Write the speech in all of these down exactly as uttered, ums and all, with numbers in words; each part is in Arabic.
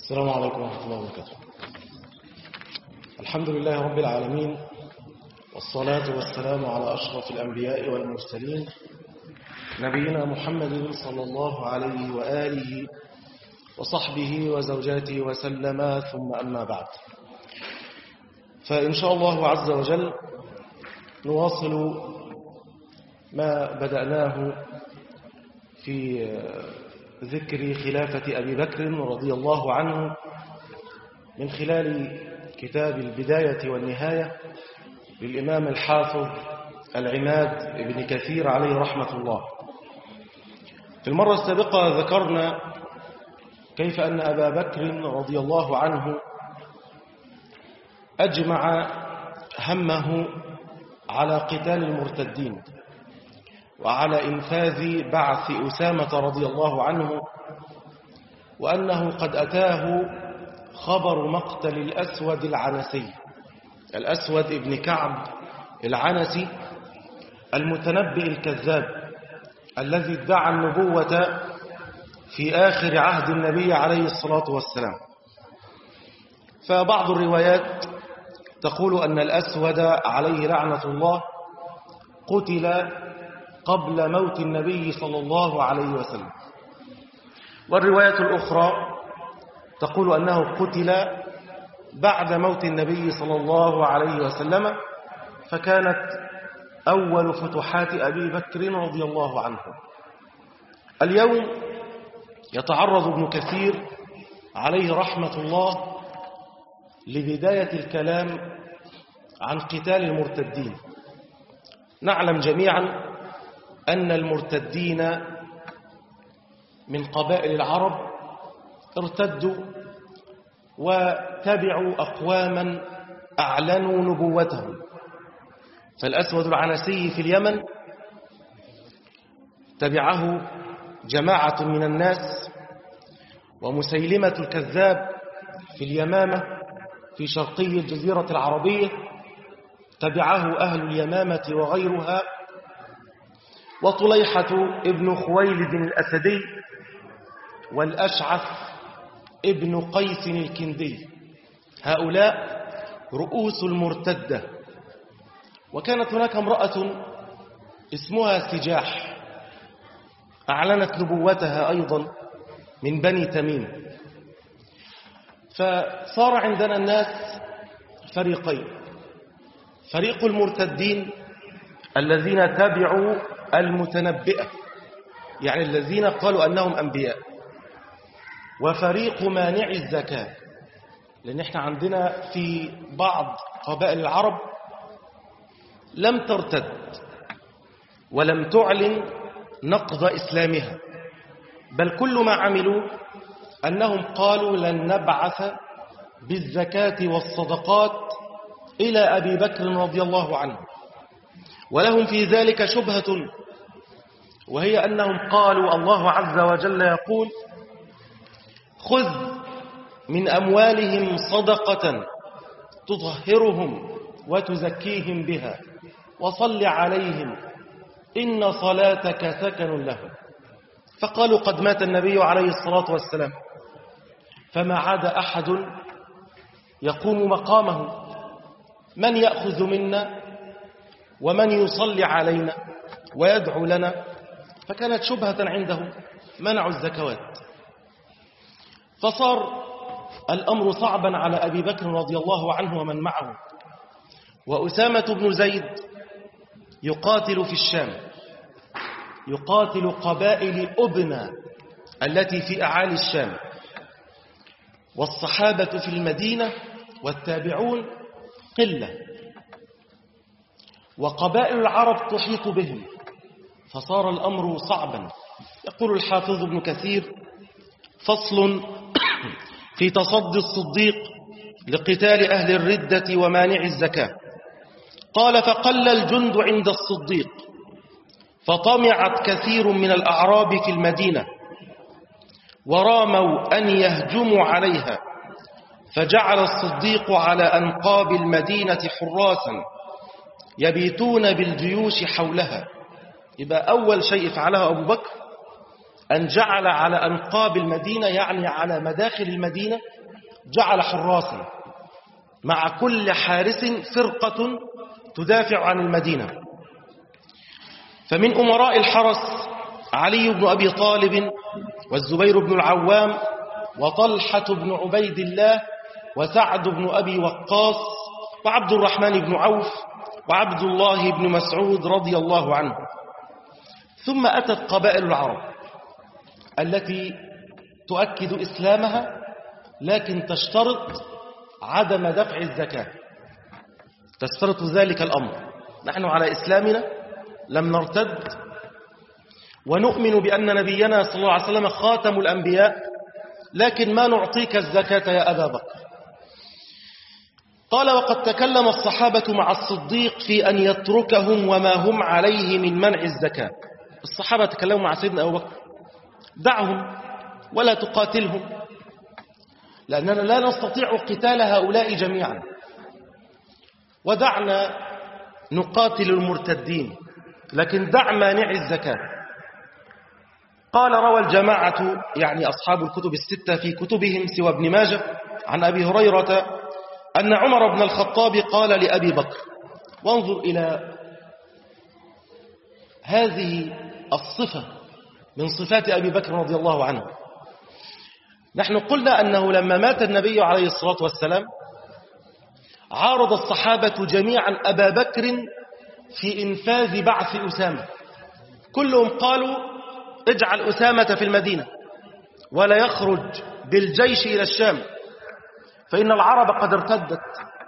السلام عليكم ورحمة الله وبركاته. الحمد لله رب العالمين، والصلاة والسلام على أشرف الأنبياء والمرسلين نبينا محمد صلى الله عليه وآله وصحبه وزوجاته وسلم، ثم أما بعد، فإن شاء الله عز وجل نواصل ما بدأناه في ذكر خلافة أبي بكر رضي الله عنه من خلال كتاب البداية والنهاية للإمام الحافظ العماد ابن كثير عليه رحمة الله. في المرة السابقة ذكرنا كيف أن أبا بكر رضي الله عنه أجمع همه على قتال المرتدين وعلى إنفاذ بعث أسامة رضي الله عنه، وأنه قد أتاه خبر مقتل الأسود العنسي، الأسود ابن كعب العنسي المتنبئ الكذاب الذي ادعى النبوة في آخر عهد النبي عليه الصلاة والسلام. فبعض الروايات تقول أن الأسود عليه لعنة الله قتل قبل موت النبي صلى الله عليه وسلم، والرواية الأخرى تقول أنه قتل بعد موت النبي صلى الله عليه وسلم، فكانت أول فتوحات أبي بكر رضي الله عنه. اليوم يتعرض ابن كثير عليه رحمة الله لبداية الكلام عن قتال المرتدين. نعلم جميعا أن المرتدين من قبائل العرب ارتدوا وتبعوا أقواما أعلنوا نبوتهم. فالأسود العنسي في اليمن تبعه جماعة من الناس، ومسيلمة الكذاب في اليمامة في شرقي الجزيرة العربية تبعه أهل اليمامة وغيرها، وطليحة ابن خويلد الأسدي والأشعث ابن قيس الكندي، هؤلاء رؤوس المرتدة. وكانت هناك امرأة اسمها سجاح أعلنت نبوتها أيضا من بني تميم. فصار عندنا الناس فريقين: فريق المرتدين الذين تبعوا المتنبئة، يعني الذين قالوا أنهم أنبياء، وفريق مانع الزكاة، لأن احنا عندنا في بعض قبائل العرب لم ترتد ولم تعلن نقض إسلامها، بل كل ما عملوا أنهم قالوا لن نبعث بالزكاة والصدقات إلى أبي بكر رضي الله عنه. ولهم في ذلك شبهة، وهي أنهم قالوا الله عز وجل يقول: خذ من أموالهم صدقة تطهرهم وتزكيهم بها وصل عليهم إن صلاتك سكن لهم. فقالوا قد مات النبي عليه الصلاة والسلام، فما عاد أحد يقوم مقامه، من يأخذ منا ومن يصلي علينا ويدعو لنا؟ فكانت شبهة عندهم منع الزكوات. فصار الأمر صعبا على أبي بكر رضي الله عنه ومن معه. وأسامة بن زيد يقاتل في الشام، يقاتل قبائل أبنى التي في أعالي الشام، والصحابة في المدينة والتابعون قلة، وقبائل العرب تحيط بهم، فصار الأمر صعبا. يقول الحافظ ابن كثير: فصل في تصدي الصديق لقتال أهل الردة ومانع الزكاة. قال: فقل الجند عند الصديق، فطمعت كثير من الأعراب في المدينة، وراموا أن يهجموا عليها، فجعل الصديق على أنقاب المدينة حراسا يبيتون بالجيوش حولها. يبقى أول شيء فعلها أبو بكر أن جعل على أنقاب المدينة، يعني على مداخل المدينة، جعل حراسا مع كل حارس فرقة تدافع عن المدينة. فمن أمراء الحرس علي بن أبي طالب والزبير بن العوام وطلحة بن عبيد الله وسعد بن أبي وقاص وعبد الرحمن بن عوف وعبد الله بن مسعود رضي الله عنه. ثم أتت قبائل العرب التي تؤكد إسلامها لكن تشترط عدم دفع الزكاة، تشترط ذلك الأمر: نحن على إسلامنا لم نرتد، ونؤمن بأن نبينا صلى الله عليه وسلم خاتم الأنبياء، لكن ما نعطيك الزكاة يا أبا بكر. قال: وقد تكلم الصحابة مع الصديق في أن يتركهم وما هم عليه من منع الزكاة. الصحابة تكلموا مع سيدنا أبو بكر: دعهم ولا تقاتلهم، لأننا لا نستطيع قتال هؤلاء جميعا، ودعنا نقاتل المرتدين، لكن دع مانع الزكاة. قال: روى الجماعة، يعني أصحاب الكتب الستة في كتبهم سوى ابن ماجه، عن أبي هريرة أن عمر بن الخطاب قال لأبي بكر. وانظر إلى هذه الصفة من صفات أبي بكر رضي الله عنه. نحن قلنا أنه لما مات النبي عليه الصلاة والسلام عارض الصحابة جميعا أبا بكر في إنفاذ بعث أسامة. كلهم قالوا: اجعل أسامة في المدينة ولا يخرج بالجيش إلى الشام، فإن العرب قد ارتدت.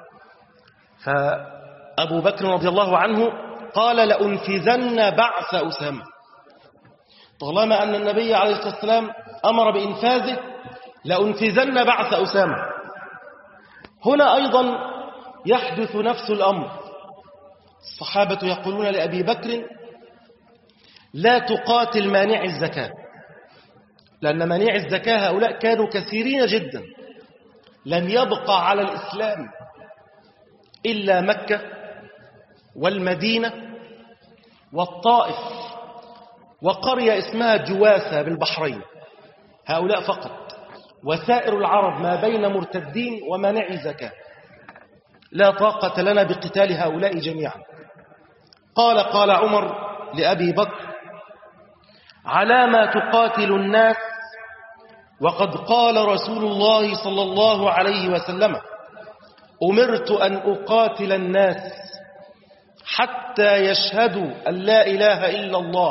فأبو بكر رضي الله عنه قال: لأنفذن بعث أسامة. طالما أن النبي عليه الصلاة والسلام أمر بإنفاذه، لأنفذن بعث أسامة. هنا أيضا يحدث نفس الأمر. الصحابة يقولون لأبي بكر: لا تقاتل مانع الزكاة، لأن مانع الزكاة هؤلاء كانوا كثيرين جدا، لم يبقى على الإسلام إلا مكة والمدينة والطائف وقرية اسمها جواسة بالبحرين، هؤلاء فقط، وسائر العرب ما بين مرتدين ومانع زكاة. لا طاقة لنا بقتال هؤلاء جميعا. قال قال عمر لأبي بكر: على ما تقاتل الناس وقد قال رسول الله صلى الله عليه وسلم: أمرت أن أقاتل الناس حتى يشهدوا أن لا إله إلا الله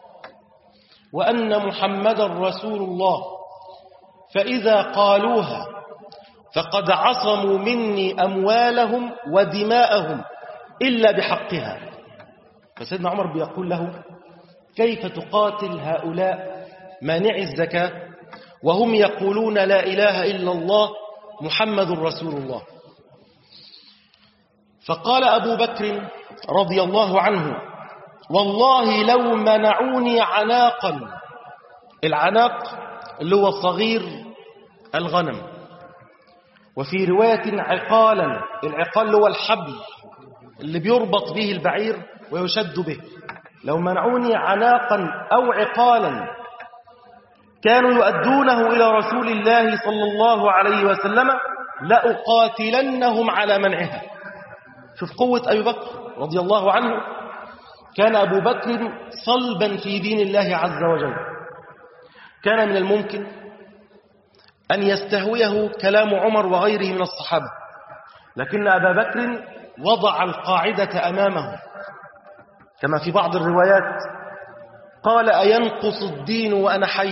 وأن محمدا رسول الله، فإذا قالوها فقد عصموا مني أموالهم ودماءهم إلا بحقها. فسيدنا عمر بيقول له: كيف تقاتل هؤلاء مانع الزكاة وهم يقولون لا إله إلا الله محمد رسول الله؟ فقال أبو بكر رضي الله عنه: والله لو منعوني عناقا. العناق اللي هو صغير الغنم، وفي رواية عقالا. العقال اللي هو الحبل اللي بيربط به البعير ويشد به. لو منعوني عناقا أو عقالا كانوا يؤدونه إلى رسول الله صلى الله عليه وسلم لأقاتلنهم على منعها. شوف قوة أبي بكر رضي الله عنه. كان أبو بكر صلبا في دين الله عز وجل. كان من الممكن أن يستهويه كلام عمر وغيره من الصحابة، لكن أبا بكر وضع القاعدة أمامه، كما في بعض الروايات قال: أينقص الدين وأنا حي؟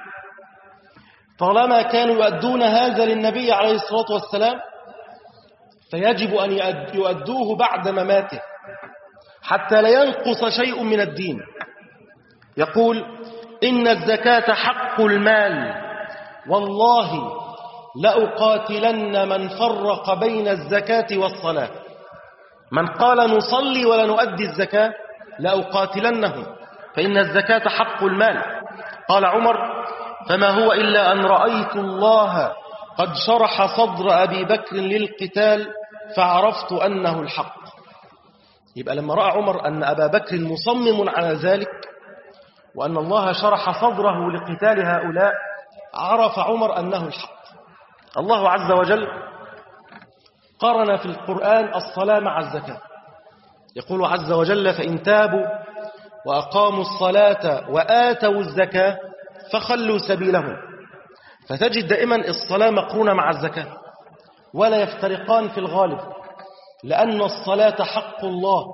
طالما كانوا يؤدون هذا للنبي عليه الصلاة والسلام فيجب أن يؤدوه بعد مماته حتى لا ينقص شيء من الدين. يقول: إن الزكاة حق المال، والله لأقاتلن من فرق بين الزكاة والصلاة. من قال نصلي ولا نؤدي الزكاة لأقاتلنه، فإن الزكاة حق المال. قال عمر: فما هو إلا أن رأيت الله قد شرح صدر أبي بكر للقتال فعرفت أنه الحق. يبقى لما رأى عمر أن أبا بكر مصمم على ذلك وأن الله شرح صدره لقتال هؤلاء، عرف عمر أنه الحق. الله عز وجل قرن في القرآن الصلاة مع الزكاة، يقول عز وجل: فإن تابوا وأقاموا الصلاة وآتوا الزكاة فخلوا سبيلهم. فتجد دائما الصلاة مقرونة مع الزكاة ولا يفترقان في الغالب، لأن الصلاة حق الله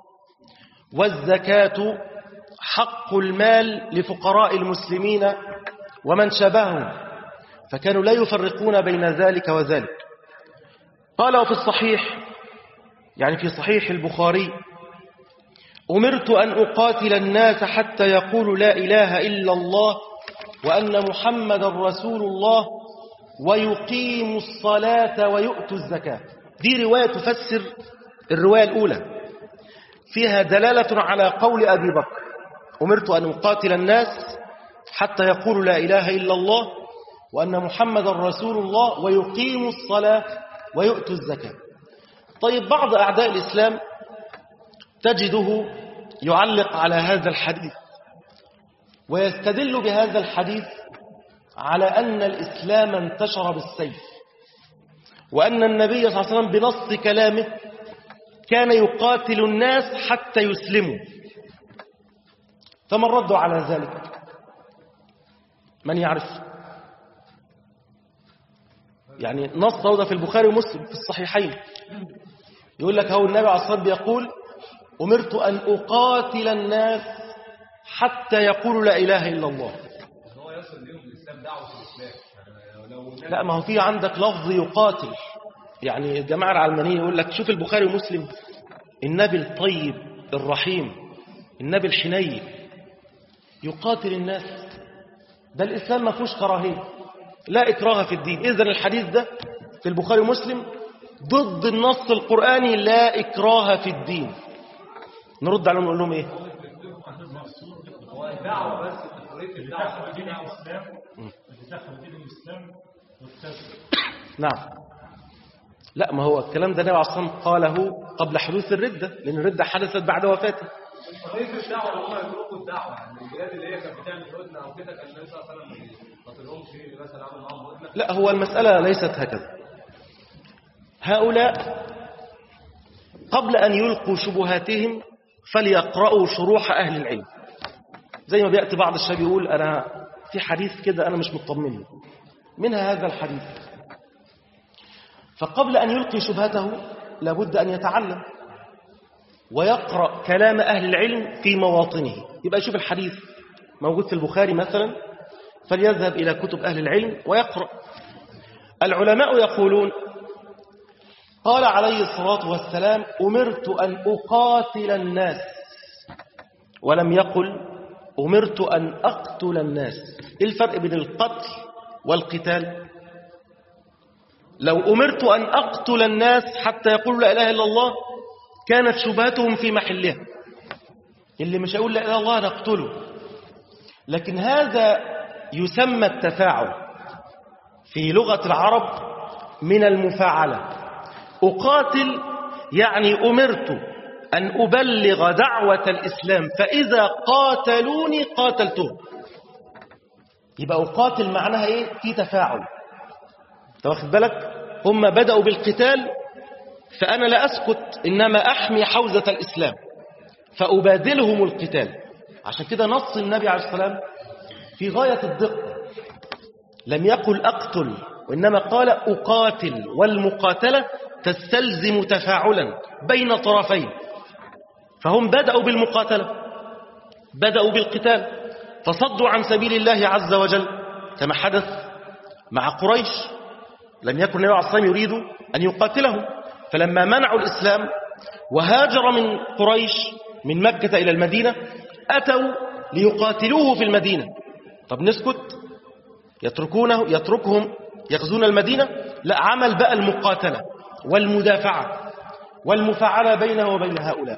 والزكاة حق المال لفقراء المسلمين ومن شابههم، فكانوا لا يفرقون بين ذلك وذلك. قال وفي الصحيح، يعني في صحيح البخاري: أمرت أن أقاتل الناس حتى يقولوا لا إله إلا الله وأن محمد رسول الله ويقيموا الصلاة ويؤتوا الزكاة. دي رواية تفسر الرواية الأولى، فيها دلالة على قول أبي بكر: أمرت أن أقاتل الناس حتى يقولوا لا إله إلا الله وأن محمد رسول الله ويقيموا الصلاة ويؤتوا الزكاة. طيب، بعض أعداء الإسلام تجده يعلق على هذا الحديث ويستدل بهذا الحديث على أن الإسلام انتشر بالسيف، وأن النبي صلى الله عليه وسلم بنص كلامه كان يقاتل الناس حتى يسلموا. فما الرد على ذلك؟ من يعرف؟ يعني نص هذا في البخاري ومسلم في الصحيحين، يقول لك هو النبي عليه الصلاة والسلام يقول: أمرت أن أقاتل الناس حتى يقولوا لا إله إلا الله. هو يصل لهم الإسلام، دعوة الإسلام. لا، ما هو في عندك لفظ يقاتل، يعني الجماعة العلمانيين يقول لك شوف البخاري ومسلم، النبي الطيب الرحيم، النبي الحنين يقاتل الناس، ده الإسلام ما فيهوش كراهية، لا إكراه في الدين. إذن الحديث ده في البخاري ومسلم ضد النص القرآني لا إكراه في الدين. نرد عليهم نقول لهم إيه؟ هو الدعوة بس، حرية الدعوة دين الإسلام، دخل دين الإسلام والتسليم. نعم. لا، ما هو الكلام ده النبي عليه الصلاة والسلام قاله قبل حدوث الردة، لأن الردة حدثت بعد وفاته. حرية الدعوة هم يتركوا الدعوة، يعني البلاد اللي هي كانت بتعمل هدنة أو كده كان النبي صلى الله عليه وسلم ما قاتلهمش مثلا، عمل معاهم هدنة. لا، هو المسألة ليست هكذا. هؤلاء قبل أن يلقوا شبهاتهم فليقرأوا شروح أهل العلم. زي ما بيأتي بعض الشباب يقول: أنا في حديث كده أنا مش مطمن منها هذا الحديث، فقبل أن يلقي شبهته لابد أن يتعلم ويقرأ كلام أهل العلم في مواطنه. يبقى يشوف الحديث موجود في البخاري مثلا، فليذهب إلى كتب أهل العلم ويقرأ. العلماء يقولون: قال عليه الصلاة والسلام: أمرت أن أقاتل الناس، ولم يقل أمرت أن أقتل الناس. إيه الفرق بين القتل والقتال؟ لو أمرت أن أقتل الناس حتى يقولوا لا إله إلا الله كانت شبهتهم في محلها، اللي مش هيقول لا إله إلا الله نقتله. لكن هذا يسمى التفاعل في لغة العرب من المفاعلة. أقاتل يعني أمرت أن أبلغ دعوة الإسلام، فإذا قاتلوني قاتلتهم. يبقى أقاتل معناها إيه؟ في تفاعل. واخد بالك؟ هم بدأوا بالقتال فأنا لا أسكت، إنما أحمي حوزة الإسلام فأبادلهم القتال. عشان كده نص النبي عليه الصلاة والسلام في غاية الدقة، لم يقل أقتل وإنما قال أقاتل، والمقاتلة تستلزم تفاعلا بين طرفين. فهم بدأوا بالمقاتلة، بدأوا بالقتال، فصدوا عن سبيل الله عز وجل كما حدث مع قريش. لم يكن النبي عليه الصلاة والسلام يريد أن يقاتلهم، فلما منعوا الإسلام وهاجر من قريش من مكة إلى المدينة أتوا ليقاتلوه في المدينة. طب نسكت؟ يتركونه يتركهم يغزون المدينة؟ لا، عمل بقى المقاتلة والمدافعة والمفاعلة بينه وبين هؤلاء.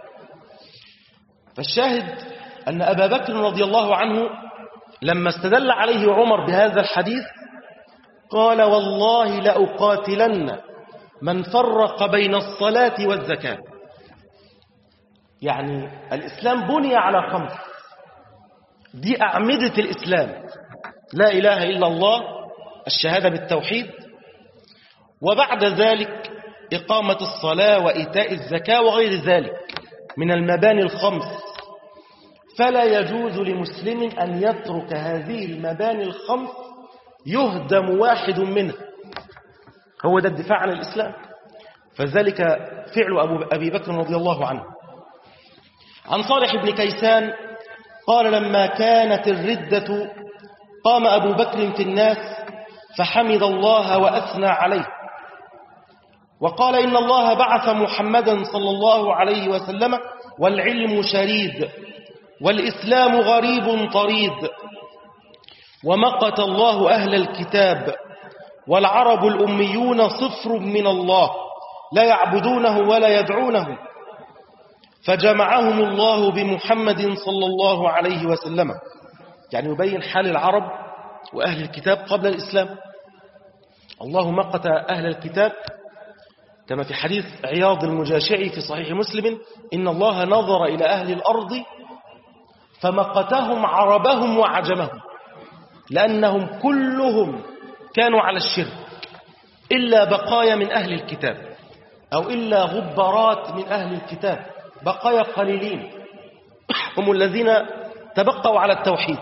فالشاهد أن أبا بكر رضي الله عنه لما استدل عليه عمر بهذا الحديث قال: والله لأقاتلن من فرق بين الصلاة والزكاة. يعني الإسلام بني على خمس: دي أعمدة الإسلام، لا إله إلا الله، الشهادة بالتوحيد، وبعد ذلك إقامة الصلاة وإيتاء الزكاة وغير ذلك من المباني الخمس. فلا يجوز لمسلم أن يترك هذه المباني الخمس يهدم واحد منها. هو ده الدفاع عن الإسلام. فذلك فعل أبو أبي بكر رضي الله عنه. عن صالح بن كيسان قال لما كانت الردة قام أبو بكر في الناس فحمد الله وأثنى عليه وقال إن الله بعث محمدا صلى الله عليه وسلم والعلم شريد والإسلام غريب طريد ومقت الله أهل الكتاب والعرب الأميون صفر من الله لا يعبدونه ولا يدعونه فجمعهم الله بمحمد صلى الله عليه وسلم. يعني يبين حال العرب وأهل الكتاب قبل الإسلام. الله مقت أهل الكتاب كما في حديث عياض المجاشعي في صحيح مسلم إن الله نظر إلى أهل الأرض فمقتهم عربهم وعجمهم لأنهم كلهم كانوا على الشرك إلا بقايا من أهل الكتاب أو إلا غبارات من أهل الكتاب، بقايا قليلين هم الذين تبقوا على التوحيد.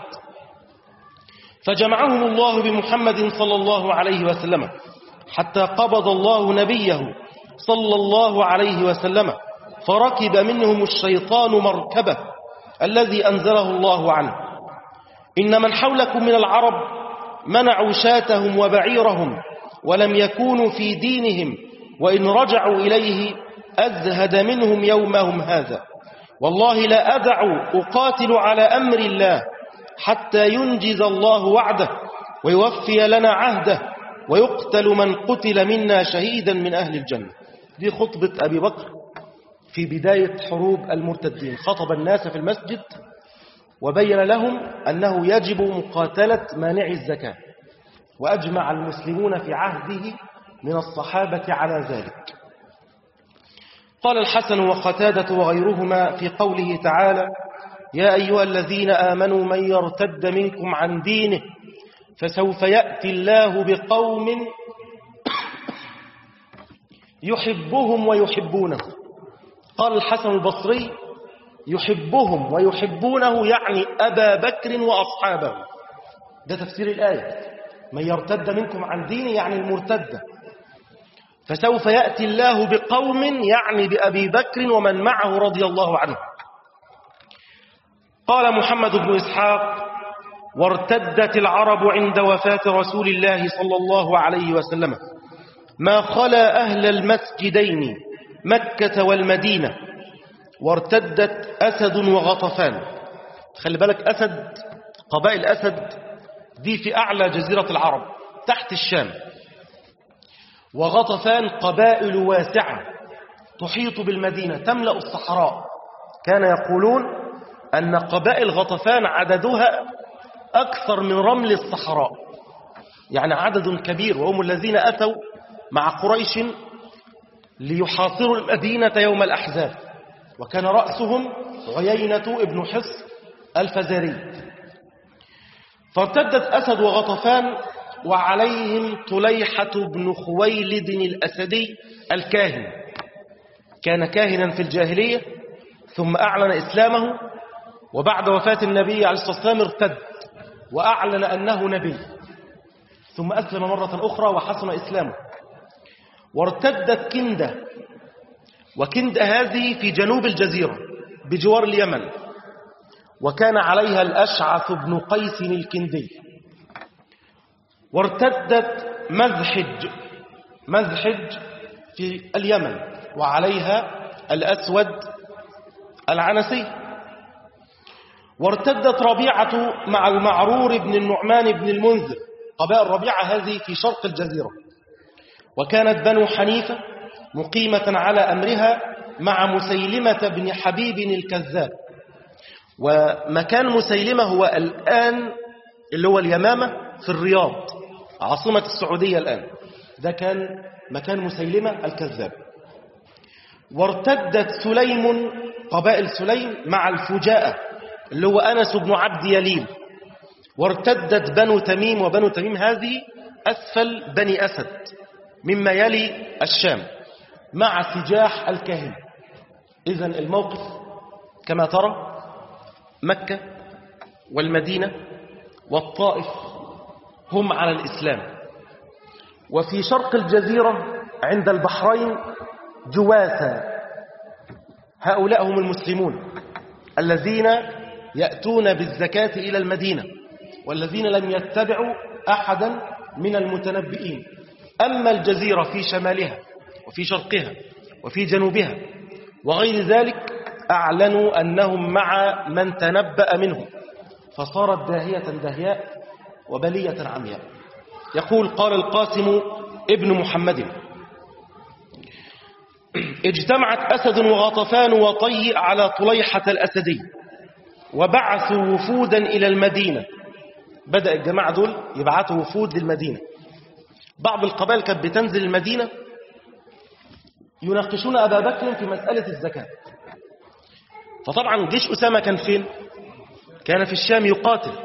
فجمعهم الله بمحمد صلى الله عليه وسلم حتى قبض الله نبيه صلى الله عليه وسلم فركب منهم الشيطان مركبه الذي أنزله الله عنه. إن من حولكم من العرب منعوا شاتهم وبعيرهم ولم يكونوا في دينهم وإن رجعوا إليه أزهد منهم يومهم هذا والله لا أدع أقاتل على أمر الله حتى ينجز الله وعده ويوفي لنا عهده ويقتل من قتل منا شهيدا من أهل الجنة. دي خطبة أبي بكر في بداية حروب المرتدين. خطب الناس في المسجد وبين لهم أنه يجب مقاتلة مانع الزكاة وأجمع المسلمون في عهده من الصحابة على ذلك. قال الحسن وقتادة وغيرهما في قوله تعالى يا أيها الذين آمنوا من يرتد منكم عن دينه فسوف يأتي الله بقوم يحبهم ويحبونه. قال الحسن البصري يحبهم ويحبونه يعني أبا بكر وأصحابه. ده تفسير الآية من يرتد منكم عن دينه يعني المرتد. فسوف يأتي الله بقوم يعني بأبي بكر ومن معه رضي الله عنه. قال محمد بن إسحاق وارتدت العرب عند وفاة رسول الله صلى الله عليه وسلم ما خلا أهل المسجدين مكة والمدينة وارتدت أسد وغطفان. خلي بالك أسد، قبائل أسد دي في أعلى جزيرة العرب تحت الشام، وغطفان قبائل واسعة تحيط بالمدينة تملأ الصحراء. كان يقولون أن قبائل غطفان عددها أكثر من رمل الصحراء، يعني عدد كبير، وهم الذين أتوا مع قريش ليحاصروا المدينة يوم الأحزاب، وكان رأسهم عيينة ابن حصن الفزاري. فارتدت أسد وغطفان وعليهم طليحة بن خويلد الأسدي الكاهن. كان كاهنا في الجاهلية ثم أعلن إسلامه، وبعد وفاة النبي عليه الصلاة والسلام ارتد وأعلن أنه نبي، ثم أسلم مرة أخرى وحسن إسلامه. وارتدت كندة، وكندة هذه في جنوب الجزيرة بجوار اليمن، وكان عليها الأشعث بن قيس الكندي. وارتدت مزحج مزحج في اليمن، وعليها الأسود العنسي. وارتدت ربيعة مع المعرور بن النعمان بن المنذر. قبائل ربيعة هذه في شرق الجزيرة، وكانت بنو حنيفة مقيمة على أمرها مع مسيلمة بن حبيب الكذاب. ومكان مسيلمة هو الآن اللي هو اليمامة في الرياض عاصمة السعودية الآن، ده كان مكان مسيلمة الكذاب. وارتدت سليم، قبائل سليم مع الفجاءة اللي هو أنس بن عبد يليل، وارتدت بنو تميم، وبنو تميم هذه أسفل بني أسد مما يلي الشام مع سجاح الكاهن. إذن الموقف كما ترى مكة والمدينة والطائف هم على الإسلام، وفي شرق الجزيرة عند البحرين جواثا، هؤلاء هم المسلمون الذين يأتون بالزكاة إلى المدينة والذين لم يتبعوا أحدا من المتنبئين. أما الجزيرة في شمالها وفي شرقها وفي جنوبها وغير ذلك أعلنوا أنهم مع من تنبأ منهم، فصارت داهية دهياء وبلية عمياء. يقول قال القاسم ابن محمد: اجتمعت أسد وغطفان وطي على طليحة الأسدي وبعثوا وفودا إلى المدينة. بدأ الجماعة دول يبعثوا وفود للمدينة. بعض القبائل كانت بتنزل المدينة يناقشون أبا بكر في مسألة الزكاة. فطبعا جيش أسامة كان فين؟ كان في الشام يقاتل.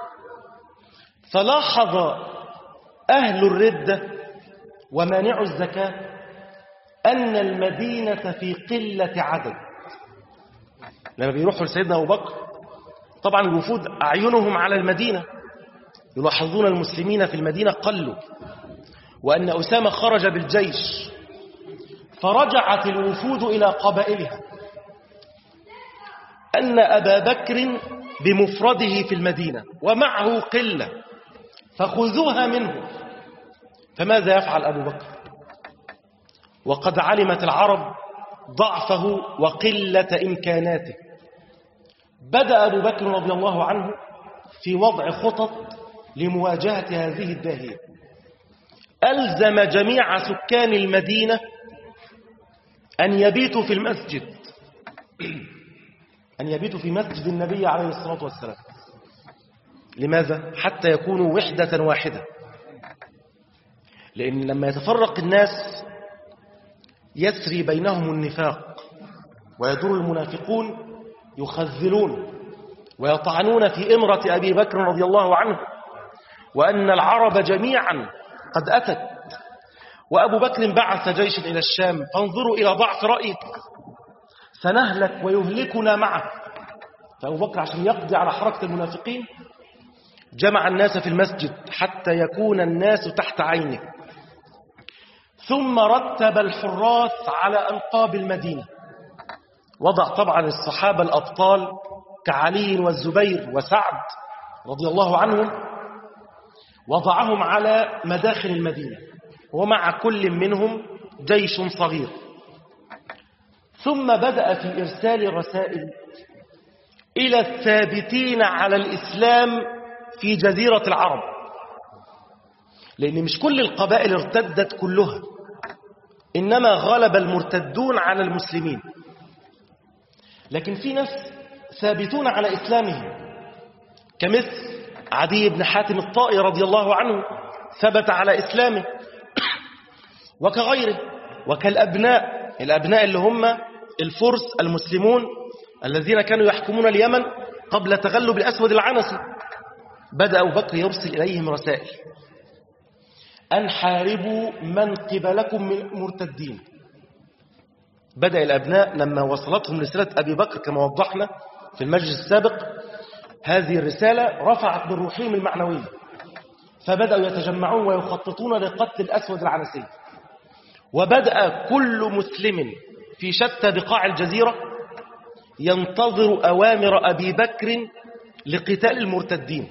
فلاحظ أهل الردة ومانع الزكاة أن المدينة في قلة عدد. لما بيروحوا لسيدنا أبو بكر طبعا الوفود أعينهم على المدينة، يلاحظون المسلمين في المدينة قلوا، وأن أسامة خرج بالجيش. فرجعت الوفود إلى قبائلها أن أبا بكر بمفرده في المدينة ومعه قلة فخذوها منه. فماذا يفعل أبو بكر وقد علمت العرب ضعفه وقلة إمكاناته؟ بدأ أبو بكر رضي الله عنه في وضع خطط لمواجهة هذه الداهية. ألزم جميع سكان المدينة أن يبيتوا في المسجد أن يبيتوا في مسجد النبي عليه الصلاة والسلام. لماذا؟ حتى يكونوا وحدة واحدة، لأن لما يتفرق الناس يسري بينهم النفاق، ويدور المنافقون يخذلون ويطعنون في إمرة أبي بكر رضي الله عنه، وأن العرب جميعا قد أتت، وأبو بكر بعث جيشا إلى الشام. فانظروا إلى ضعف رأيك، سنهلك ويهلكنا معه. فأبو بكر عشان يقضي على حركة المنافقين جمع الناس في المسجد حتى يكون الناس تحت عينه، ثم رتب الحراس على أنقاب المدينة. وضع طبعا الصحابة الأبطال كعلي والزبير وسعد رضي الله عنهم، وضعهم على مداخل المدينة ومع كل منهم جيش صغير. ثم بدأ في إرسال رسائل إلى الثابتين على الإسلام في جزيرة العرب، لأن مش كل القبائل ارتدت كلها، إنما غلب المرتدون على المسلمين. لكن في ناس ثابتون على إسلامهم كمثل عدي بن حاتم الطائي رضي الله عنه ثبت على إسلامه، وكغيره، وكالأبناء الأبناء اللي هم الفرس المسلمون الذين كانوا يحكمون اليمن قبل تغلب الأسود العنسي. بدأ أبو بكر يرسل إليهم رسائل أن حاربوا من قبلكم من مرتدين. بدأ الأبناء لما وصلتهم رسالة أبي بكر كما وضحنا في المجلس السابق، هذه الرسالة رفعت من روحهم المعنوية، فبدأوا يتجمعون ويخططون لقتل الأسود العنسي. وبدأ كل مسلم في شتى بقاع الجزيرة ينتظر أوامر أبي بكر لقتال المرتدين.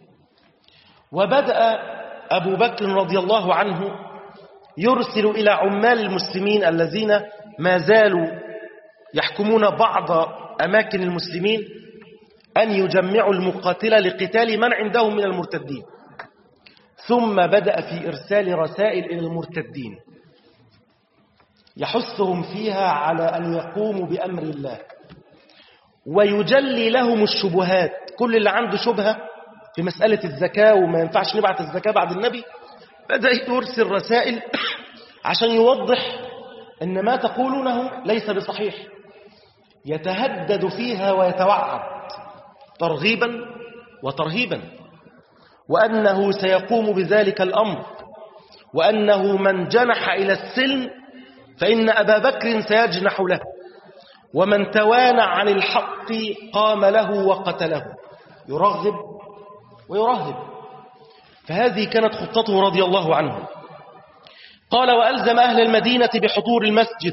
وبدأ أبو بكر رضي الله عنه يرسل إلى عمال المسلمين الذين ما زالوا يحكمون بعض أماكن المسلمين أن يجمعوا المقاتلة لقتال من عندهم من المرتدين. ثم بدأ في إرسال رسائل إلى المرتدين يحثهم فيها على أن يقوموا بأمر الله، ويجلي لهم الشبهات. كل اللي عنده شبهة في مسألة الزكاة وما ينفعش نبعت الزكاة بعد النبي بدأ يرسل رسائل عشان يوضح أن ما تقولونه ليس بصحيح، يتهدد فيها ويتوعد ترغيبا وترهيبا، وأنه سيقوم بذلك الأمر، وأنه من جنح إلى السلم فإن أبا بكر سيجنح له، ومن توانى عن الحق قام له وقتله، يرغب ويرهب. فهذه كانت خطته رضي الله عنه. قال: وألزم أهل المدينة بحضور المسجد،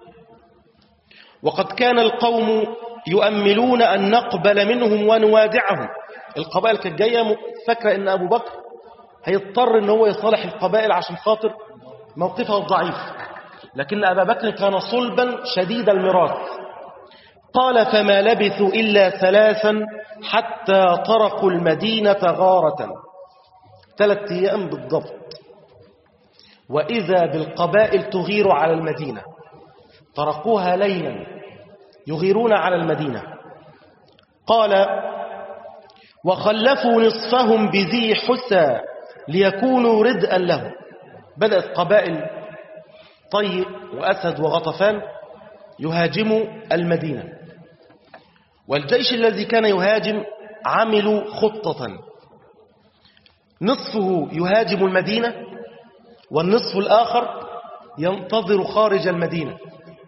وقد كان القوم يؤملون أن نقبل منهم ونوادعهم. القبائل كانت جاية فاكرة أن أبو بكر هيضطر أن هو يصالح القبائل عشان خاطر موقفها الضعيف، لكن أبا بكر كان صلبا شديد المراس. قال: فما لبثوا إلا ثلاثا حتى طرقوا المدينة غارة، ثلاث أيام بالضبط، وإذا بالقبائل تغير على المدينة. طرقوها ليلا يغيرون على المدينة. قال: وخلفوا نصفهم بذي حسى ليكونوا ردءا له. بدأت قبائل طي وأسد وغطفان يهاجموا المدينة، والجيش الذي كان يهاجم عملوا خطة، نصفه يهاجم المدينة والنصف الآخر ينتظر خارج المدينة.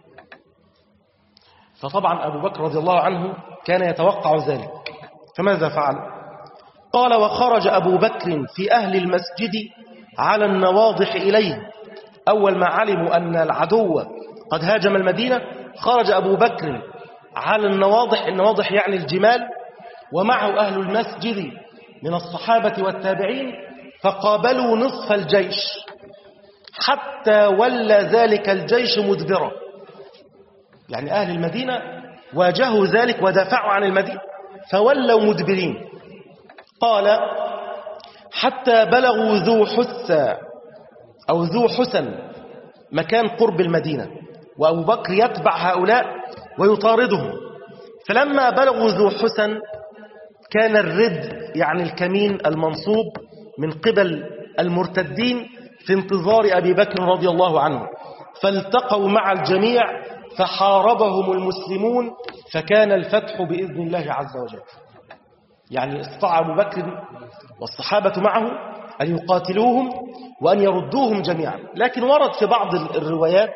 فطبعا أبو بكر رضي الله عنه كان يتوقع ذلك، فماذا فعل؟ قال: وخرج أبو بكر في أهل المسجد على النواضح إليه. أول ما علموا أن العدو قد هاجم المدينة خرج أبو بكر على النواضح، النواضح يعني الجمال، ومعه أهل المسجد من الصحابة والتابعين، فقابلوا نصف الجيش حتى ولى ذلك الجيش مدبرا. يعني أهل المدينة واجهوا ذلك ودافعوا عن المدينة فولوا مدبرين. قال: حتى بلغوا ذو حسى أو ذو حسن مكان قرب المدينة، وأبو بكر يتبع هؤلاء ويطاردهم. فلما بلغوا ذو حسن كان الرد يعني الكمين المنصوب من قبل المرتدين في انتظار أبي بكر رضي الله عنه، فالتقوا مع الجميع فحاربهم المسلمون، فكان الفتح بإذن الله عز وجل. يعني استطاع أبو بكر والصحابة معه أن يقاتلوهم وأن يردوهم جميعا. لكن ورد في بعض الروايات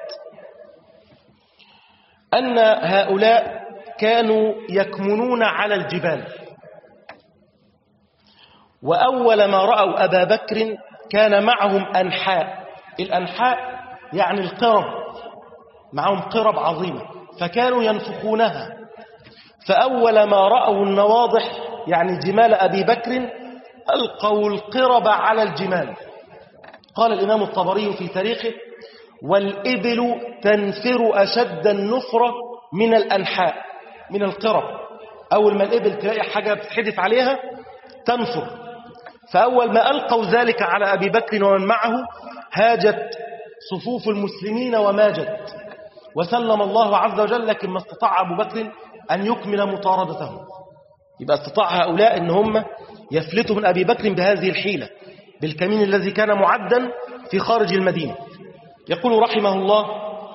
أن هؤلاء كانوا يكمنون على الجبال، وأول ما رأوا أبا بكر كان معهم أنحاء. الأنحاء يعني القرب، معهم قرب عظيمة فكانوا ينفخونها. فأول ما رأوا النواضح يعني جمال أبي بكر ألقوا القرب على الجمال. قال الإمام الطبري في تاريخه: والإبل تنفر أشد النفرة من الأنحاء، من القرب. أول ما الإبل تلاقي حاجة بتحدث عليها تنفر. فأول ما ألقوا ذلك على أبي بكر ومن معه هاجت صفوف المسلمين وماجت، وسلم الله عز وجل، لكن ما استطاع أبو بكر أن يكمل مطاردته. يبقى استطاع هؤلاء أن هم يفلتوا من أبي بكر بهذه الحيلة، بالكمين الذي كان معدا في خارج المدينة. يقول رحمه الله: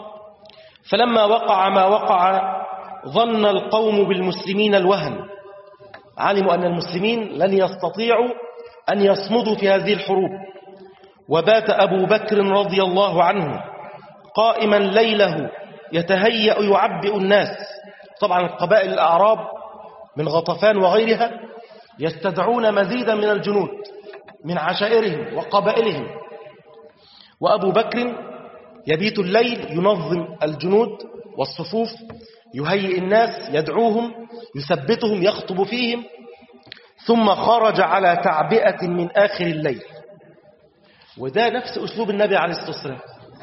فلما وقع ما وقع ظن القوم بالمسلمين الوهن، علموا أن المسلمين لن يستطيعوا أن يصمدوا في هذه الحروب. وبات أبو بكر رضي الله عنه قائما ليله يتهيأ يعبئ الناس. طبعا القبائل الأعراب من غطفان وغيرها يستدعون مزيدا من الجنود من عشائرهم وقبائلهم، وأبو بكر يبيت الليل ينظم الجنود والصفوف، يهيئ الناس، يدعوهم، يثبتهم، يخطب فيهم، ثم خرج على تعبئة من آخر الليل. وده نفس أسلوب النبي عليه الصلاة والسلام.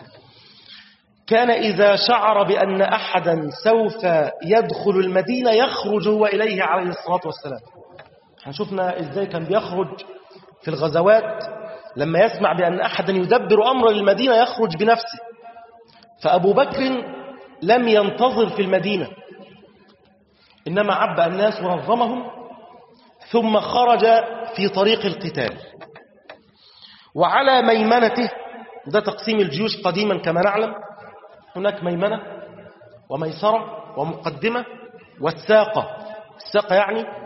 كان إذا شعر بأن أحدا سوف يدخل المدينة يخرج هو إليه عليه الصلاة والسلام. شفنا إزاي كان بيخرج في الغزوات لما يسمع بأن أحدا يدبر أمر للمدينة يخرج بنفسه. فأبو بكر لم ينتظر في المدينة، إنما عبأ الناس ونظمهم ثم خرج في طريق القتال. وعلى ميمنته، ده تقسيم الجيوش قديما كما نعلم، هناك ميمنة وميسرة ومقدمة والساقة. الساقة يعني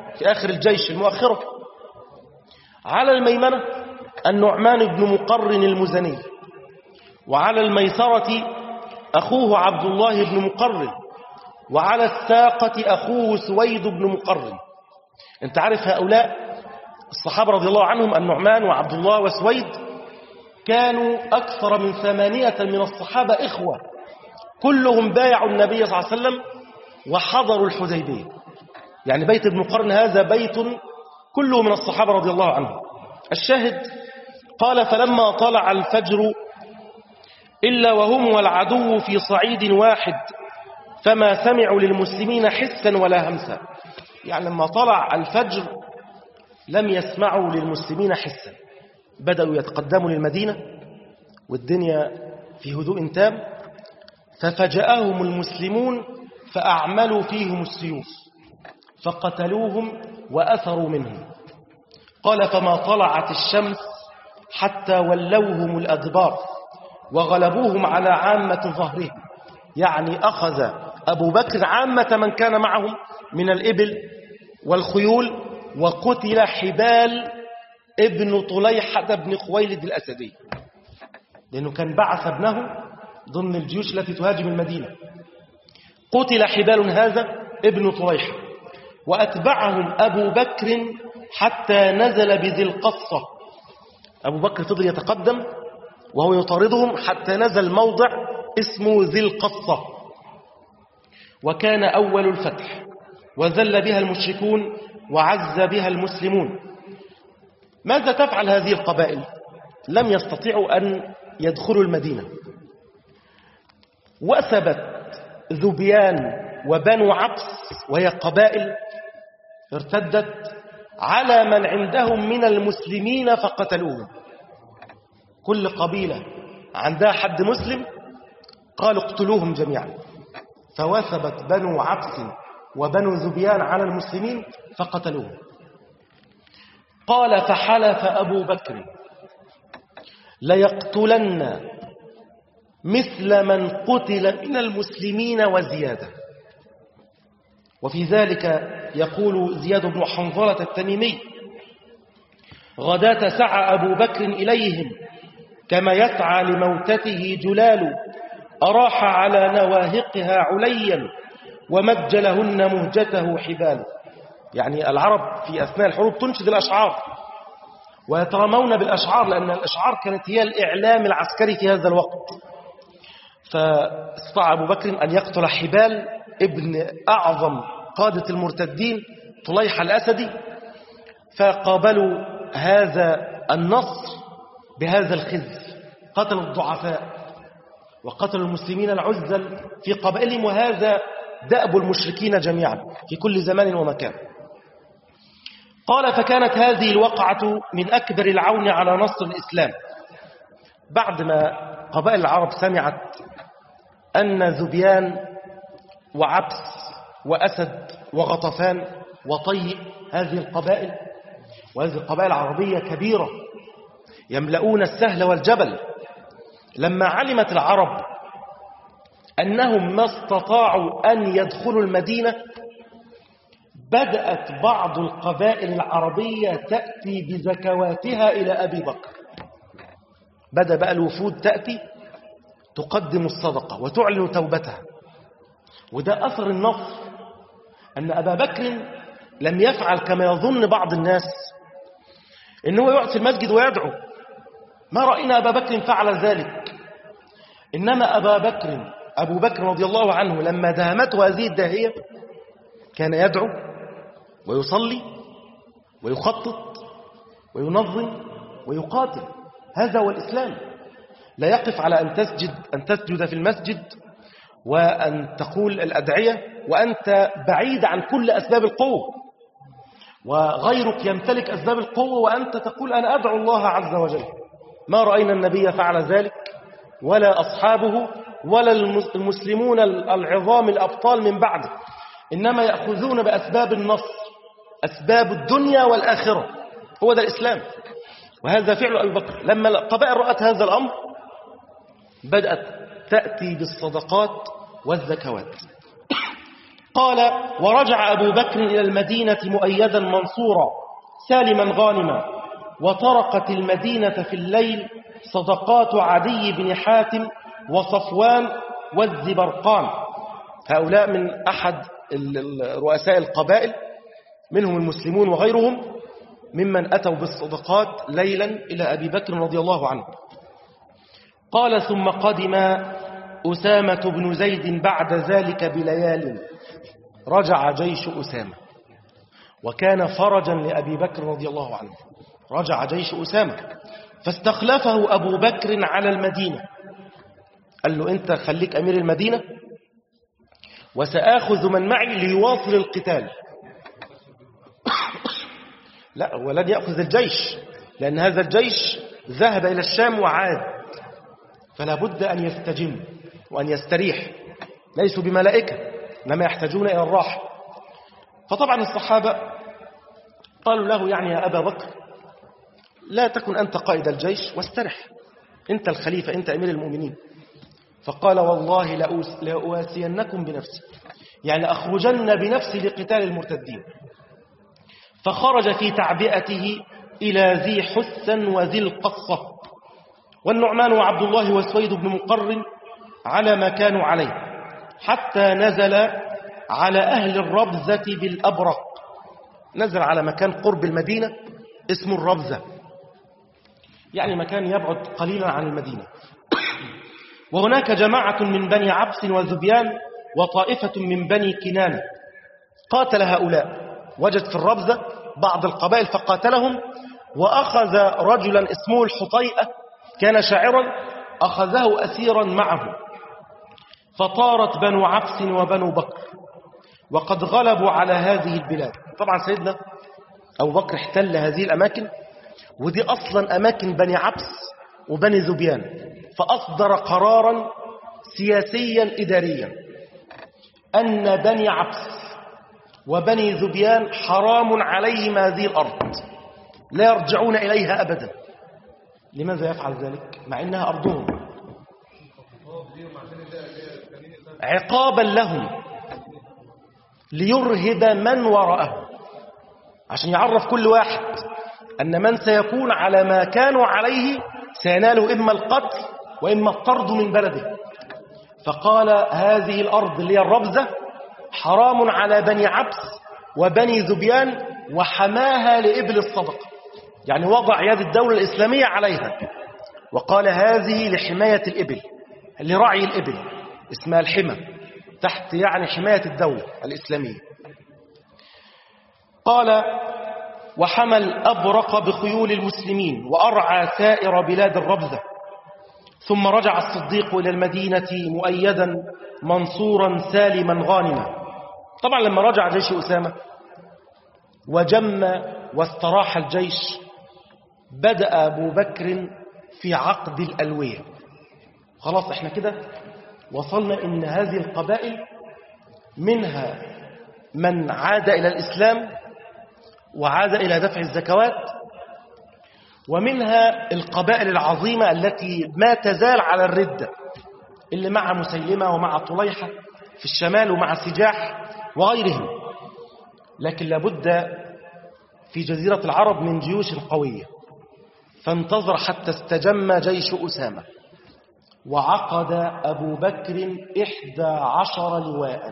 في آخر الجيش المؤخرة. على الميمنة النعمان بن مقرن المزني، وعلى الميسرة أخوه عبد الله بن مقرن، وعلى الساقة أخوه سويد بن مقرن. انت عارف هؤلاء الصحابة رضي الله عنهم النعمان وعبد الله وسويد كانوا أكثر من ثمانية من الصحابة إخوة، كلهم بايعوا النبي صلى الله عليه وسلم وحضروا الحديبية. يعني بيت ابن قرن هذا بيت كله من الصحابة رضي الله عنهم. الشاهد قال فلما طلع الفجر إلا وهم والعدو في صعيد واحد فما سمعوا للمسلمين حسا ولا همسا. يعني لما طلع الفجر لم يسمعوا للمسلمين حسا، بدأوا يتقدموا للمدينة والدنيا في هدوء تام، ففجأهم المسلمون فأعملوا فيهم السيوف فقتلوهم وأثروا منهم. قال فما طلعت الشمس حتى ولوهم الأدبار وغلبوهم على عامة ظهرهم. يعني أخذ أبو بكر عامة من كان معهم من الإبل والخيول، وقتل حبال ابن طليحة بن خويلد الأسدي، لأنه كان بعث ابنه ضمن الجيوش التي تهاجم المدينة. قتل حبال هذا ابن طليحة، وأتبعهم أبو بكر حتى نزل بذي القصة. أبو بكر فضل يتقدم وهو يطاردهم حتى نزل موضع اسمه ذي القصة، وكان أول الفتح، وذل بها المشركون وعز بها المسلمون. ماذا تفعل هذه القبائل؟ لم يستطيعوا أن يدخلوا المدينة، وثبت ذبيان وبنو عبس وهي قبائل ارتدت على من عندهم من المسلمين فقتلوهم. كل قبيلة عندها حد مسلم قالوا اقتلوهم جميعا، فوثبت بنو عبس وبنو ذبيان على المسلمين فقتلوهم. قال فحلف أبو بكر ليقتلن مثل من قتل من المسلمين وزيادة. وفي ذلك يقول زياد بن حنظلة التميمي غداة سعى أبو بكر إليهم كما يسعى لموتته جلال، أراح على نواهقها عليا ومج لهن مهجته حبال. يعني العرب في أثناء الحروب تنشد الأشعار ويترمون بالأشعار، لأن الأشعار كانت هي الإعلام العسكري في هذا الوقت. فاستطاع أبو بكر أن يقتل حبال ابن أعظم قادة المرتدين طليحة الأسدي، فقابلوا هذا النصر بهذا الخزي، قتلوا الضعفاء وقتلوا المسلمين العزل في قبائلهم، وهذا دأب المشركين جميعا في كل زمان ومكان. قال فكانت هذه الوقعة من أكبر العون على نصر الإسلام. بعدما قبائل العرب سمعت أن ذبيان وعبس وأسد وغطفان وطيء هذه القبائل، وهذه القبائل العربية كبيرة يملؤون السهل والجبل، لما علمت العرب أنهم ما استطاعوا أن يدخلوا المدينة بدأت بعض القبائل العربية تأتي بزكواتها إلى أبي بكر. بدأ بقى الوفود تأتي تقدم الصدقة وتعلن توبتها. وده أثر النصر، أن أبا بكر لم يفعل كما يظن بعض الناس إنه يقعد في المسجد ويدعو. ما رأينا أبا بكر فعل ذلك، إنما أبا بكر أبو بكر رضي الله عنه لما دهمته هذه الداهية كان يدعو ويصلي ويخطط وينظم ويقاتل. هذا هو الإسلام. لا يقف على أن تسجد أن تسجد في المسجد وأن تقول الأدعية وأنت بعيد عن كل أسباب القوة، وغيرك يمتلك أسباب القوة وأنت تقول أنا أدعو الله عز وجل. ما رأينا النبي فعل ذلك ولا أصحابه ولا المسلمون العظام الأبطال من بعده، إنما يأخذون بأسباب النصر، أسباب الدنيا والآخرة. هو ده الإسلام، وهذا فعل أبي بكر. لما القبائل رأت هذا الأمر بدأت تأتي بالصدقات والزكوات. قال: ورجع أبو بكر إلى المدينة مؤيدا منصورا سالما غانما، وطرقت المدينة في الليل صدقات عدي بن حاتم وصفوان والزبرقان. هؤلاء من أحد رؤساء القبائل، منهم المسلمون وغيرهم، ممن أتوا بالصدقات ليلا إلى أبي بكر رضي الله عنه. قال: ثم قدم أسامة بن زيد بعد ذلك بليال. رجع جيش أسامة، وكان فرجا لأبي بكر رضي الله عنه. رجع جيش أسامة فاستخلفه أبو بكر على المدينة، قال له: أنت خليك أمير المدينة وسآخذ من معي ليواصل القتال. لا، ولن يأخذ الجيش، لأن هذا الجيش ذهب إلى الشام وعاد، فلا بد أن يستجم وأن يستريح. ليسوا بملائكة، إنما يحتاجون إلى الراحة. فطبعا الصحابة قالوا له: يعني يا أبا بكر، لا تكن أنت قائد الجيش واسترح، أنت الخليفة، أنت أمير المؤمنين. فقال: والله لأواسينكم بنفسي، يعني أخرجن بنفسي لقتال المرتدين. فخرج في تعبئته إلى ذي حسن وذي القصة، والنعمان وعبد الله وسويد بن مقرن على ما كانوا عليه، حتى نزل على أهل الربزة بالأبرق. نزل على مكان قرب المدينة اسمه الربزة، يعني مكان يبعد قليلا عن المدينة. وهناك جماعة من بني عبس وذبيان وطائفة من بني كنانة. قاتل هؤلاء، وجد في الربزة بعض القبائل فقاتلهم، وأخذ رجلا اسمه الحطيئة، كان شاعرا، أخذه أسيرا معه. فطارت بنو عبس وبنو بكر، وقد غلبوا على هذه البلاد. طبعا سيدنا أبو بكر احتل هذه الأماكن، ودي أصلا أماكن بني عبس وبني ذبيان، فأصدر قرارا سياسيا إداريا أن بني عبس وبني ذبيان حرام عليهم هذه الأرض، لا يرجعون إليها أبدا. لماذا يفعل ذلك مع إنها أرضهم؟ عقابا لهم، ليرهب من وراءه، عشان يعرف كل واحد أن من سيكون على ما كانوا عليه سيناله إما القتل وإما الطرد من بلده. فقال: هذه الأرض اللي هي الربزة حرام على بني عبس وبني ذبيان، وحماها لإبل الصدقة، يعني وضع يد الدولة الإسلامية عليها، وقال: هذه لحماية الإبل، لرعي الإبل، اسمها الحمى، تحت يعني حماية الدولة الإسلامية. قال: وحمى الأبرق بخيول المسلمين، وأرعى سائر بلاد الربزة. ثم رجع الصديق إلى المدينة مؤيدا منصورا سالما غانما. طبعا لما رجع جيش أسامة وجم واستراح الجيش، بدأ أبو بكر في عقد الألوية. خلاص احنا كده وصلنا إن هذه القبائل منها من عاد إلى الإسلام وعاد إلى دفع الزكوات، ومنها القبائل العظيمة التي ما تزال على الردة، اللي مع مسيلمة ومع طليحة في الشمال ومع سجاح وغيرهم. لكن لابد في جزيرة العرب من جيوش قوية، فانتظر حتى استجم جيش أسامة، وعقد أبو بكر إحدى عشر لواء،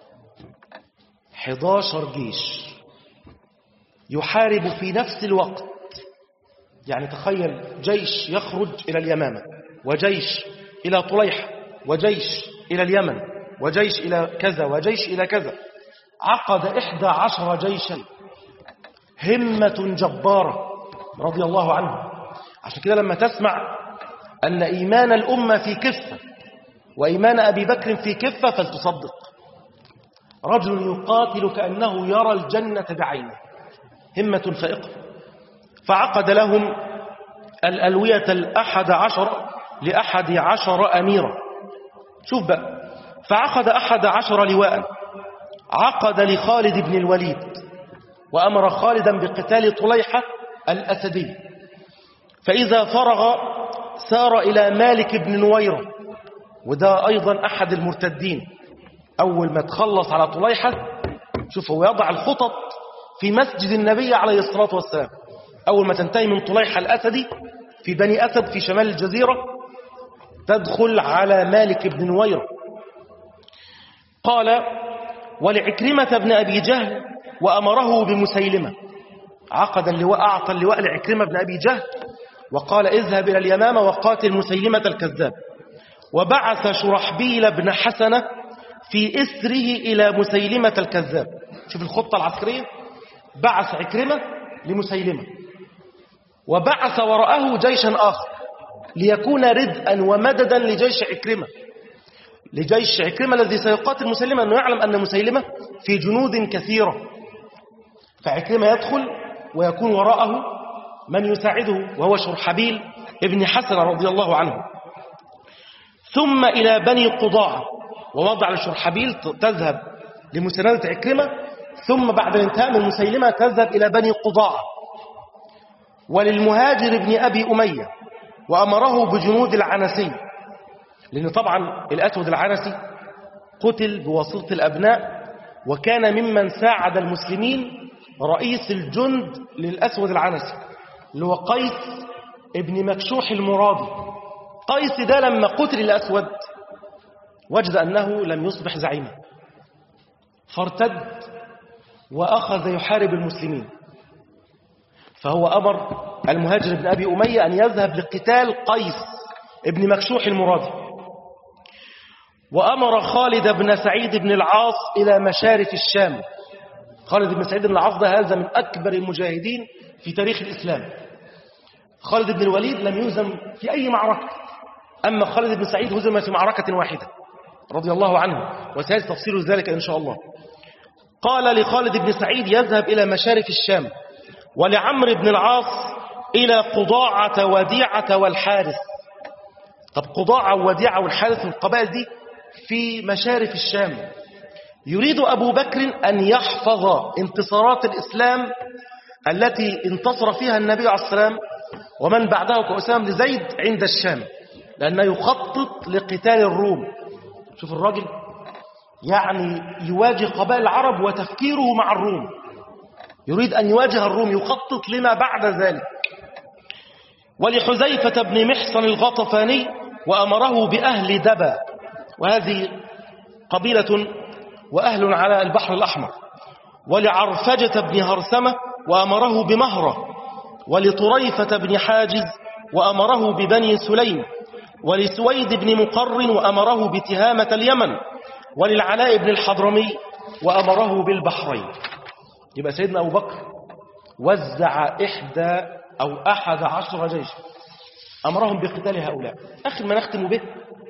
إحدى عشر جيش يحارب في نفس الوقت. يعني تخيل جيش يخرج إلى اليمامة، وجيش إلى طليحة، وجيش إلى اليمن، وجيش إلى كذا، وجيش إلى كذا. عقد إحدى عشر جيشا، همة جبارة رضي الله عنه. عشان كده لما تسمع أن إيمان الأمة في كفة وإيمان أبي بكر في كفة فلتصدق. رجل يقاتل كأنه يرى الجنة بعينه، همة فائقة. فعقد لهم الألوية الأحد عشر لأحد عشر أميرا. شوف بقى، فعقد أحد عشر لواء. عقد لخالد بن الوليد، وأمر خالدا بقتال طليحة الأسدي. فإذا فرغ سار إلى مالك بن نويرة، وده أيضا أحد المرتدين، أول ما تخلص على طليحة، شوف هو يضع الخطط في مسجد النبي عليه الصلاة والسلام. أول ما تنتهي من طليحة الأسدي في بني أسد في شمال الجزيرة، تدخل على مالك بن نويرة. قال: ولعكرمة بن أبي جهل وأمره بمسيلمة. عقد اللواء، أعطى اللواء لعكرمة بن أبي جهل وقال: اذهب إلى اليمامة وقاتل مسيلمة الكذاب. وبعث شرحبيل بن حسنة في إسره إلى مسيلمة الكذاب. شوف الخطة العسكرية، بعث عكرمة لمسيلمة، وبعث وراءه جيشا آخر ليكون ردءا ومددا لجيش عكرمة، لجيش عكرمة الذي سيقاتل مسيلمة، أنه يعلم أن مسيلمة في جنود كثيرة. فعكرمة يدخل ويكون وراءه من يساعده وهو شرحبيل ابن حسن رضي الله عنه. ثم إلى بني قضاعة، ووضع لشرحبيل تذهب لمساندة عكرمة، ثم بعد الانتهاء من مسيلمة تذهب إلى بني قضاعة. وللمهاجر ابن أبي أمية وأمره بجنود العنسي، لأن طبعا الأسود العنسي قتل بواسطة الأبناء، وكان ممن ساعد المسلمين رئيس الجند للأسود العنسي اللي هو قيس ابن مكشوح المرادي. قيس ده لما قتل الأسود وجد أنه لم يصبح زعيما، فارتد وأخذ يحارب المسلمين، فهو أمر المهاجر ابن أبي أمية أن يذهب لقتال قيس ابن مكشوح المرادي. وأمر خالد بن سعيد بن العاص إلى مشارف الشام. خالد بن سعيد بن العاص ده هذا من أكبر المجاهدين في تاريخ الإسلام. خالد بن الوليد لم يهزم في أي معركة، أما خالد بن سعيد هزم في معركة واحدة رضي الله عنه، وسيأتي تفصيل ذلك إن شاء الله. قال لخالد بن سعيد يذهب إلى مشارف الشام، ولعمر بن العاص إلى قضاعة وديعة والحارث. طب قضاعة وديعة والحارث القبائل دي في مشارف الشام. يريد أبو بكر أن يحفظ انتصارات الإسلام التي انتصر فيها النبي عليه السلام ومن بعده كأسامة بن زيد عند الشام، لأنه يخطط لقتال الروم. شوف الراجل يعني يواجه قبائل العرب وتفكيره مع الروم، يريد أن يواجه الروم، يخطط لما بعد ذلك. ولحذيفة بن محصن الغطفاني وأمره بأهل دبا، وهذه قبيلة وأهل على البحر الأحمر. ولعرفجة بن هرسمة وأمره بمهرة. ولطريفة بن حاجز وأمره ببني سليم. ولسويد بن مقر وأمره بتهامة اليمن. وللعلاء بن الحضرمي وأمره بالبحرين. يبقى سيدنا أبو بكر وزع إحدى أو أحد عشر جيش، أمرهم بقتال هؤلاء. آخر ما نختم به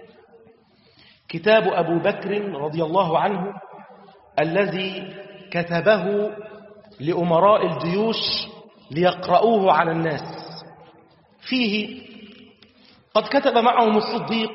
كتاب أبو بكر رضي الله عنه الذي كتبه لأمراء الجيوش ليقرؤوه على الناس. فيه قد كتب معهم الصديق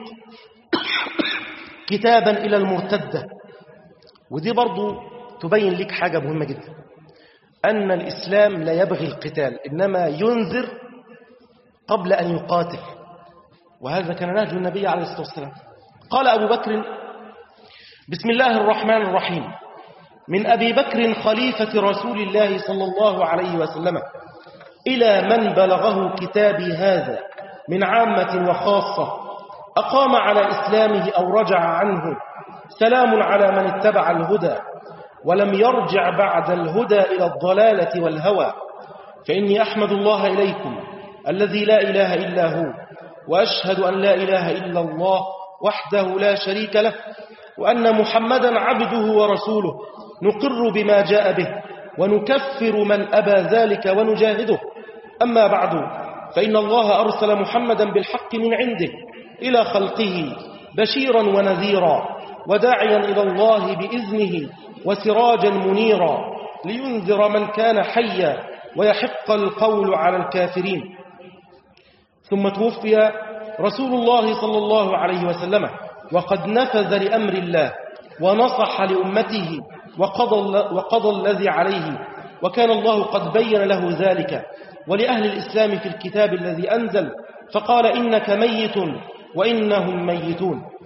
كتابا إلى المرتدة. ودي برضو تبين لك حاجة مهمة جدا، أن الإسلام لا يبغي القتال، إنما ينذر قبل أن يقاتل، وهذا كان نهج النبي عليه الصلاة والسلام. قال أبو بكر: بسم الله الرحمن الرحيم، من أبي بكر خليفة رسول الله صلى الله عليه وسلم إلى من بلغه كتابي هذا من عامة وخاصة أقام على إسلامه أو رجع عنه، سلام على من اتبع الهدى ولم يرجع بعد الهدى إلى الضلالة والهوى، فإني أحمد الله إليكم الذي لا إله إلا هو، وأشهد أن لا إله إلا الله وحده لا شريك له، وأن محمدا عبده ورسوله، نقر بما جاء به ونكفر من أبى ذلك ونجاهده. أما بعد، فإن الله أرسل محمدا بالحق من عنده إلى خلقه بشيرا ونذيرا وداعيا إلى الله بإذنه وسراجا منيرا لينذر من كان حيا ويحق القول على الكافرين. ثم توفي رسول الله صلى الله عليه وسلم وقد نفذ لأمر الله ونصح لأمته وقضى, وقضى الذي عليه، وكان الله قد بين له ذلك ولأهل الإسلام في الكتاب الذي أنزل، فقال: إنك ميت وإنهم ميتون.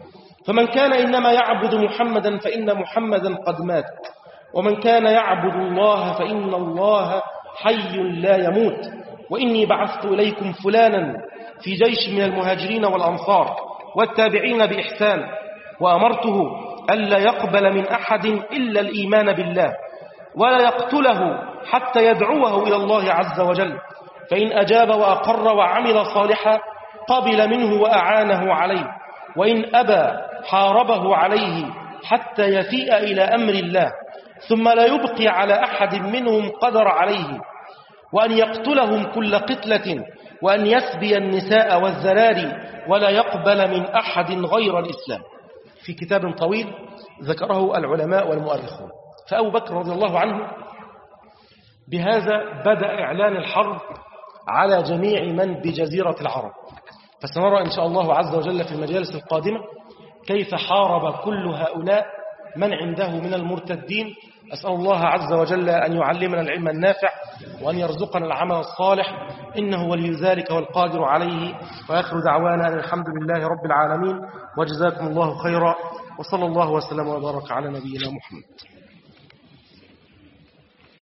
فمن كان إنما يعبد محمدا فإن محمدا قد مات، ومن كان يعبد الله فإن الله حي لا يموت. وإني بعثت إليكم فلانا في جيش من المهاجرين والأنصار والتابعين بإحسان، وأمرته ألا يقبل من أحد إلا الإيمان بالله، ولا يقتله حتى يدعوه إلى الله عز وجل، فإن أجاب وأقر وعمل صالحا قبل منه وأعانه عليه، وإن أبى حاربه عليه حتى يفيء إلى أمر الله، ثم لا يبقي على أحد منهم قدر عليه، وأن يقتلهم كل قتلة، وأن يسبي النساء والذراري، ولا يقبل من أحد غير الإسلام. في كتاب طويل ذكره العلماء والمؤرخون. فأبو بكر رضي الله عنه بهذا بدأ إعلان الحرب على جميع من بجزيرة العرب. فسنرى إن شاء الله عز وجل في المجالس القادمة كيف حارب كل هؤلاء من عنده من المرتدين. أسأل الله عز وجل أن يعلمنا العلم النافع وأن يرزقنا العمل الصالح، إنه ولي ذلك والقادر عليه. وآخر دعوانا أن الحمد لله رب العالمين، وجزاكم الله خيرا، وصلى الله وسلم وبارك على نبينا محمد.